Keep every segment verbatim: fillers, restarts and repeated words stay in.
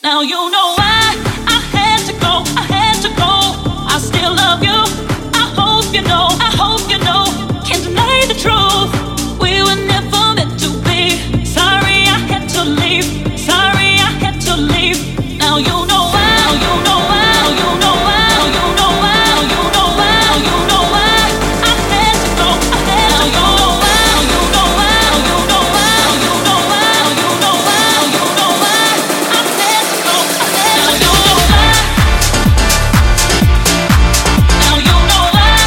Now you know why I had to go, I had to go. I still love you. I hope you know, I hope you know. Can't deny the truth. We were never meant to be. Sorry I had to leave. Sorry I had to leave. Now you know why. Now you know why. Now you know why. Now you know why. Now you know why. Now you know why I had to go. I had to go. Now you know why. Now you know why. Now you know why. Now you know why. Now you know why I had to go. I had to go. Now you know why.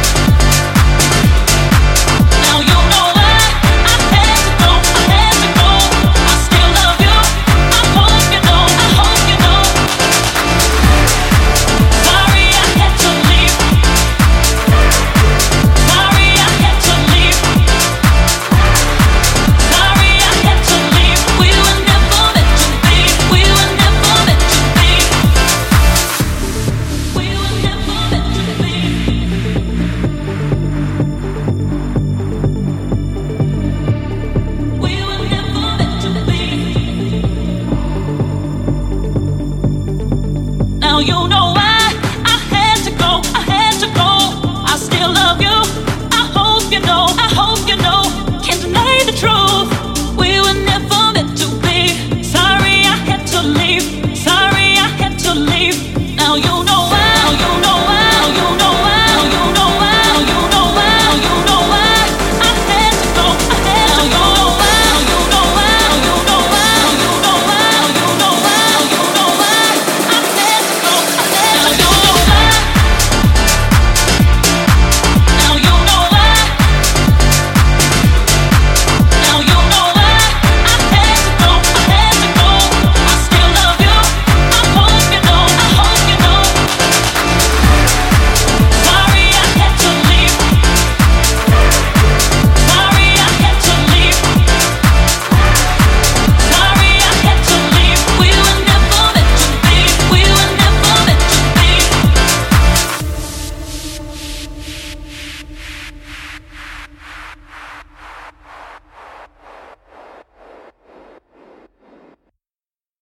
Now you know why I had to go. I had to go. I still love you. I hope you know. I hope you know. Sorry I had to leave. Sorry I had to leave. Sorry I had to leave. We were never meant to be. We were never meant to be. We were never meant to be. We were never meant to be. Now you know.